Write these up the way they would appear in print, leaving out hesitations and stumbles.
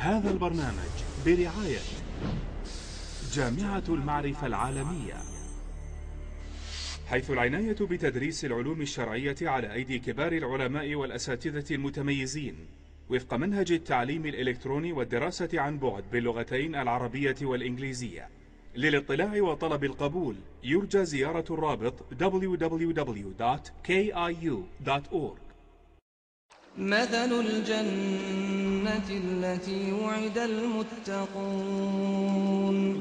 هذا البرنامج برعاية جامعة المعرفة العالمية، حيث العناية بتدريس العلوم الشرعية على أيدي كبار العلماء والأساتذة المتميزين وفق منهج التعليم الإلكتروني والدراسة عن بعد باللغتين العربية والإنجليزية. للاطلاع وطلب القبول يرجى زيارة الرابط www.kiu.org. مثل الجنة التي وعد المتقون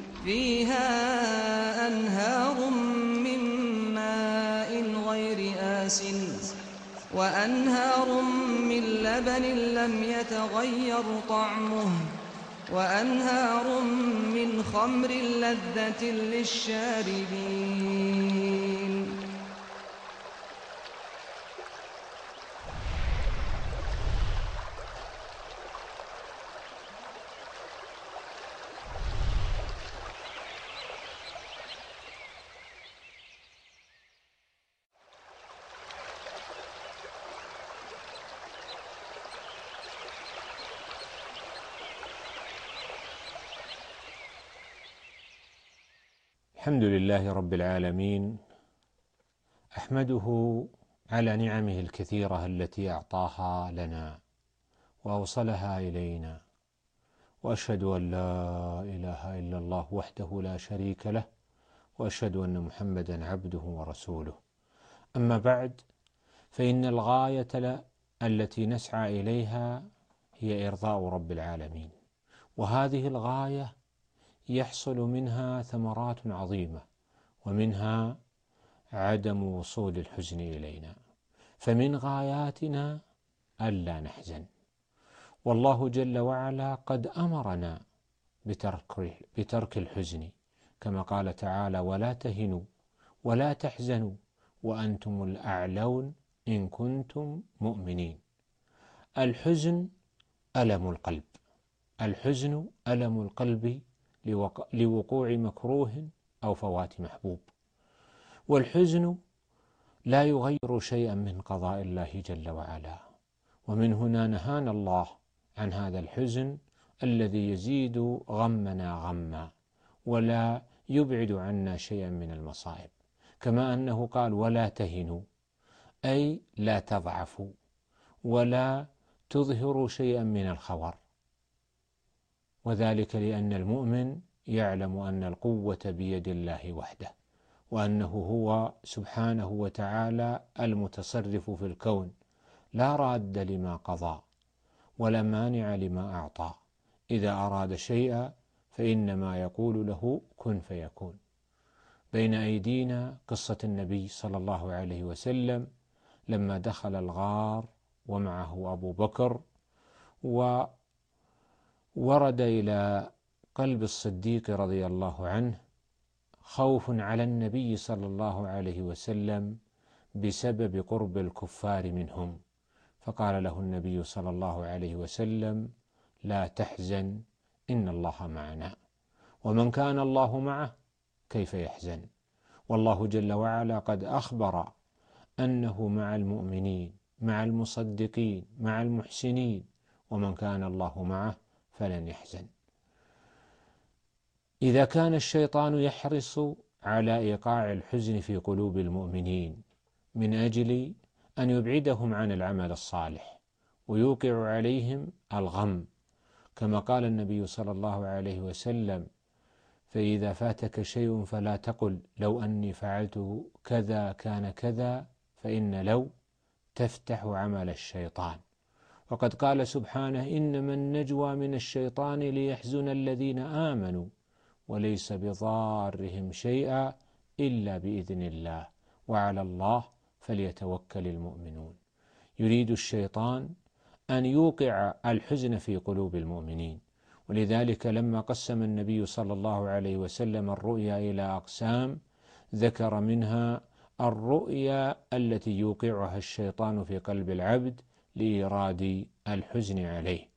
فيها أنهار من ماء غير آسن وأنهار من لبن لم يتغير طعمه وأنهار من خمر لذة للشاربين. الحمد لله رب العالمين، أحمده على نعمه الكثيرة التي أعطاها لنا وأوصلها إلينا، وأشهد أن لا إله إلا الله وحده لا شريك له، وأشهد أن محمدا عبده ورسوله. أما بعد، فإن الغاية التي نسعى إليها هي إرضاء رب العالمين، وهذه الغاية يحصل منها ثمرات عظيمة، ومنها عدم وصول الحزن إلينا، فمن غاياتنا ألا نحزن. والله جل وعلا قد أمرنا بترك الحزن، كما قال تعالى: ولا تهنوا ولا تحزنوا وأنتم الأعلون إن كنتم مؤمنين. الحزن ألم القلب، الحزن ألم القلب لوقوع مكروه أو فوات محبوب، والحزن لا يغير شيئا من قضاء الله جل وعلا. ومن هنا نهانا الله عن هذا الحزن الذي يزيد غمنا غما ولا يبعد عنا شيئا من المصائب، كما أنه قال: ولا تهنوا، أي لا تضعفوا ولا تظهروا شيئا من الخور، وذلك لأن المؤمن يعلم أن القوة بيد الله وحده، وأنه هو سبحانه وتعالى المتصرف في الكون، لا راد لما قضى ولا مانع لما أعطى. إذا أراد شيئا فإنما يقول له كن فيكون. بين أيدينا قصة النبي صلى الله عليه وسلم لما دخل الغار ومعه أبو بكر، وورد إلى قلب الصديق رضي الله عنه خوف على النبي صلى الله عليه وسلم بسبب قرب الكفار منهم، فقال له النبي صلى الله عليه وسلم: لا تحزن إن الله معنا، ومن كان الله معه كيف يحزن. والله جل وعلا قد أخبر أنه مع المؤمنين، مع المصدقين، مع المحسنين، ومن كان الله معه فلن يحزن. إذا كان الشيطان يحرص على إيقاع الحزن في قلوب المؤمنين من أجل أن يبعدهم عن العمل الصالح ويوقع عليهم الغم، كما قال النبي صلى الله عليه وسلم: فإذا فاتك شيء فلا تقل لو أني فعلته كذا كان كذا، فإن لو تفتح عمل الشيطان. وقد قال سبحانه: إنما النجوى من الشيطان ليحزن الذين آمنوا وليس بضارهم شيئا إلا بإذن الله وعلى الله فليتوكل المؤمنون. يريد الشيطان أن يوقع الحزن في قلوب المؤمنين، ولذلك لما قسم النبي صلى الله عليه وسلم الرؤيا إلى أقسام، ذكر منها الرؤيا التي يوقعها الشيطان في قلب العبد لإيراد الحزن عليه.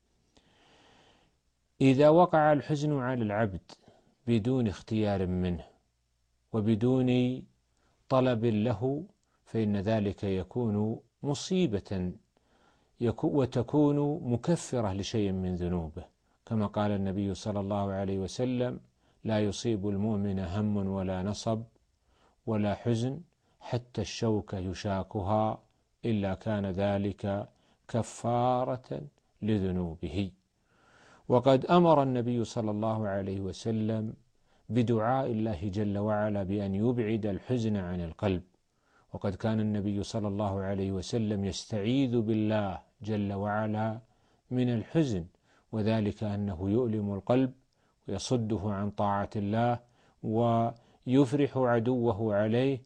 إذا وقع الحزن على العبد بدون اختيار منه وبدون طلب له، فإن ذلك يكون مصيبة وتكون مكفرة لشيء من ذنوبه، كما قال النبي صلى الله عليه وسلم: لا يصيب المؤمن هم ولا نصب ولا حزن حتى الشوكة يشاكها إلا كان ذلك كفارة لذنوبه. وقد أمر النبي صلى الله عليه وسلم بدعاء الله جل وعلا بأن يبعد الحزن عن القلب، وقد كان النبي صلى الله عليه وسلم يستعيذ بالله جل وعلا من الحزن، وذلك أنه يؤلم القلب ويصده عن طاعة الله ويفرح عدوه عليه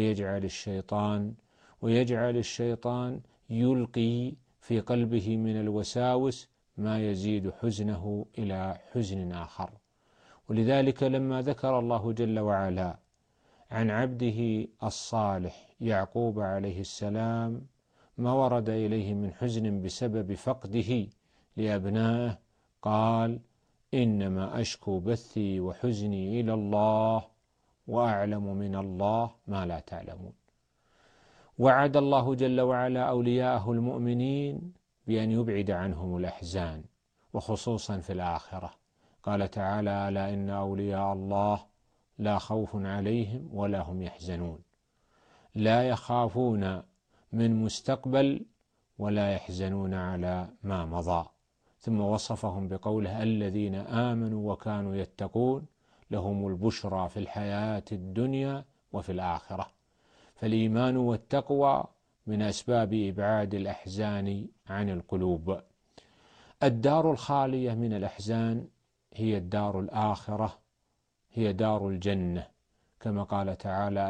ويجعل الشيطان يلقي في قلبه من الوساوس ما يزيد حزنه إلى حزن آخر. ولذلك لما ذكر الله جل وعلا عن عبده الصالح يعقوب عليه السلام ما ورد إليه من حزن بسبب فقده لأبنائه، قال: إنما أشكو بثي وحزني إلى الله وأعلم من الله ما لا تعلمون. وعد الله جل وعلا أولياءه المؤمنين بأن يبعد عنهم الأحزان، وخصوصا في الآخرة. قال تعالى: ألا إن أولياء الله لا خوف عليهم ولا هم يحزنون، لا يخافون من مستقبل ولا يحزنون على ما مضى. ثم وصفهم بقوله: الذين آمنوا وكانوا يتقون لهم البشرى في الحياة الدنيا وفي الآخرة. فالإيمان والتقوى من أسباب إبعاد الأحزان عن القلوب. الدار الخالية من الأحزان هي الدار الآخرة، هي دار الجنة، كما قال تعالى: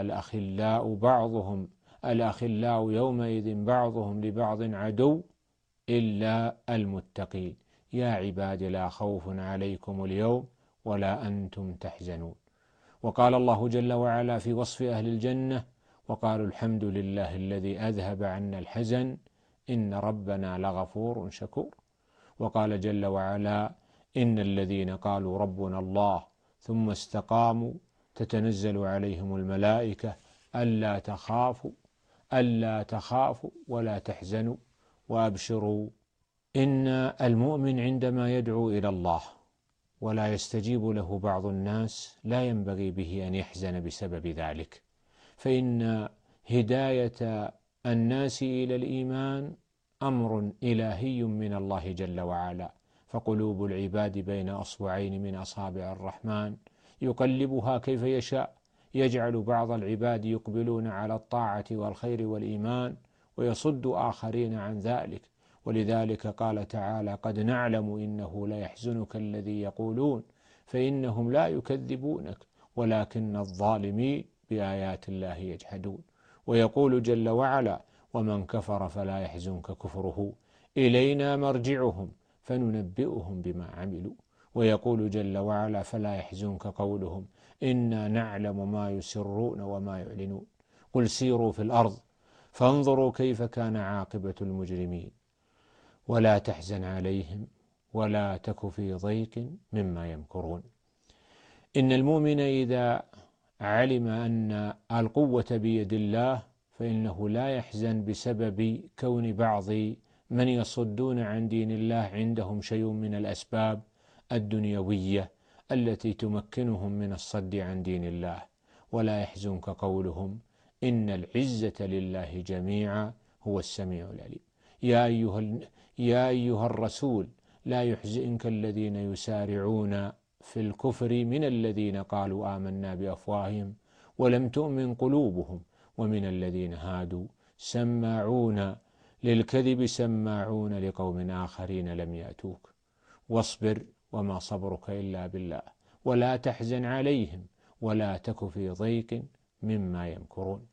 الأخلاء يومئذ بعضهم لبعض عدو إلا المتقين يا عباد لا خوف عليكم اليوم ولا أنتم تحزنون. وقال الله جل وعلا في وصف أهل الجنة: وقالوا الحمد لله الذي أذهب عنا الحزن إن ربنا لغفور شكور. وقال جل وعلا: إن الذين قالوا ربنا الله ثم استقاموا تتنزل عليهم الملائكة ألا تخافوا ولا تحزنوا وأبشروا. إن المؤمن عندما يدعو إلى الله ولا يستجيب له بعض الناس لا ينبغي به أن يحزن بسبب ذلك، فإن هداية الناس إلى الإيمان أمر إلهي من الله جل وعلا، فقلوب العباد بين أصبعين من أصابع الرحمن يقلبها كيف يشاء، يجعل بعض العباد يقبلون على الطاعة والخير والإيمان ويصد آخرين عن ذلك. ولذلك قال تعالى: قد نعلم إنه ليحزنك الذي يقولون فإنهم لا يكذبونك ولكن الظالمين بآيات الله يجحدون. ويقول جل وعلا: ومن كفر فلا يحزنك كفره إلينا مرجعهم فننبئهم بما عملوا. ويقول جل وعلا: فلا يحزنك قولهم إنا نعلم ما يسرون وما يعلنون قل سيروا في الأرض فانظروا كيف كان عاقبة المجرمين ولا تحزن عليهم ولا تك في ضيق مما يمكرون. إن المؤمن إذا علم أن القوة بيد الله فإنه لا يحزن بسبب كون بعض من يصدون عن دين الله عندهم شيء من الأسباب الدنيوية التي تمكنهم من الصد عن دين الله، ولا يحزنك قولهم إن العزة لله جميعا هو السميع العليم. يا أيها الرسول لا يحزنك الذين يسارعون في الكفر من الذين قالوا آمنا بأفواههم ولم تؤمن قلوبهم ومن الذين هادوا سماعون للكذب سماعون لقوم آخرين لم يأتوك واصبر وما صبرك إلا بالله ولا تحزن عليهم ولا تك في ضيق مما يمكرون.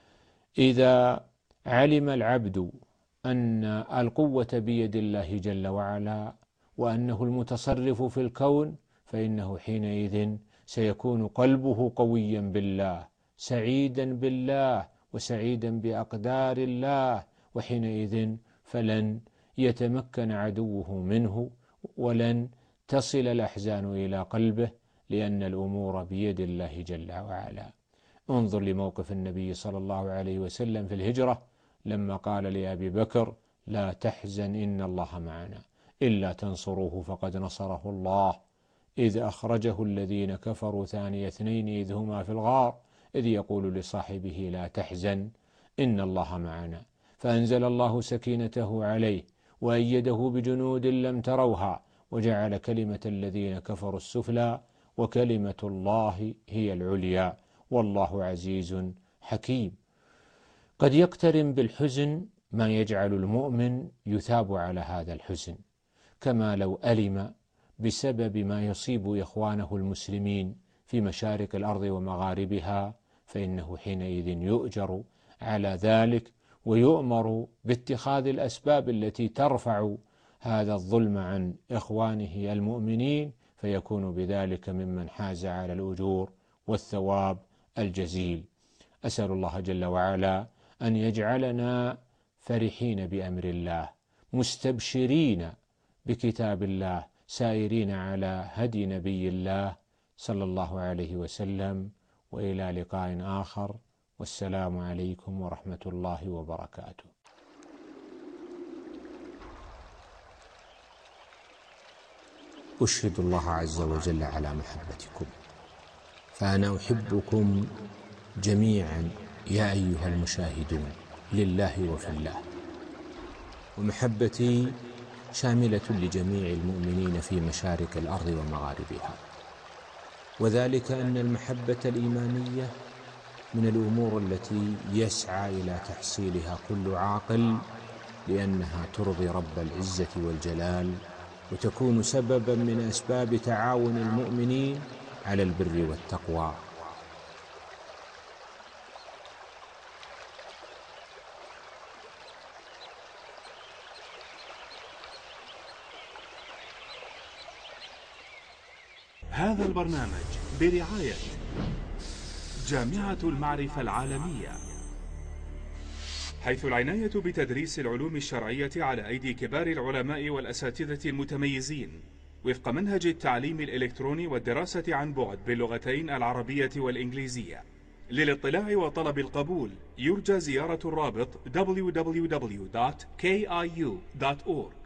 إذا علم العبد أن القوة بيد الله جل وعلا وأنه المتصرف في الكون فإنه حينئذ سيكون قلبه قويا بالله سعيدا بالله وسعيدا بأقدار الله، وحينئذ فلن يتمكن عدوه منه ولن تصل الأحزان إلى قلبه لأن الأمور بيد الله جل وعلا. انظر لموقف النبي صلى الله عليه وسلم في الهجرة لما قال لأبي بكر لا تحزن إن الله معنا إلا تنصروه فقد نصره الله إذ أخرجه الذين كفروا ثاني اثنين إذ هما في الغار إذ يقول لصاحبه لا تحزن إن الله معنا فأنزل الله سكينته عليه وأيده بجنود لم تروها وجعل كلمة الذين كفروا السفلى وكلمة الله هي العليا والله عزيز حكيم. قد يقترن بالحزن ما يجعل المؤمن يثاب على هذا الحزن، كما لو ألم بسبب ما يصيب إخوانه المسلمين في مشارق الأرض ومغاربها، فإنه حينئذ يؤجر على ذلك ويؤمر باتخاذ الأسباب التي ترفع هذا الظلم عن إخوانه المؤمنين، فيكون بذلك ممن حاز على الأجور والثواب الجزيل. أسأل الله جل وعلا أن يجعلنا فرحين بأمر الله، مستبشرين بكتاب الله، سائرين على هدي نبي الله صلى الله عليه وسلم. وإلى لقاء آخر، والسلام عليكم ورحمة الله وبركاته. أشهد الله عز وجل على محبتكم، فأنا أحبكم جميعا يا أيها المشاهدون لله وفي الله، ومحبتي شاملة لجميع المؤمنين في مشارق الأرض ومغاربها، وذلك أن المحبة الإيمانية من الأمور التي يسعى إلى تحصيلها كل عاقل، لأنها ترضي رب العزة والجلال وتكون سببا من أسباب تعاون المؤمنين على البر والتقوى. هذا البرنامج برعاية جامعة المعرفة العالمية، حيث العناية بتدريس العلوم الشرعية على أيدي كبار العلماء والأساتذة المتميزين وفق منهج التعليم الإلكتروني والدراسة عن بعد باللغتين العربية والإنجليزية. للاطلاع وطلب القبول يرجى زيارة الرابط www.kiu.org.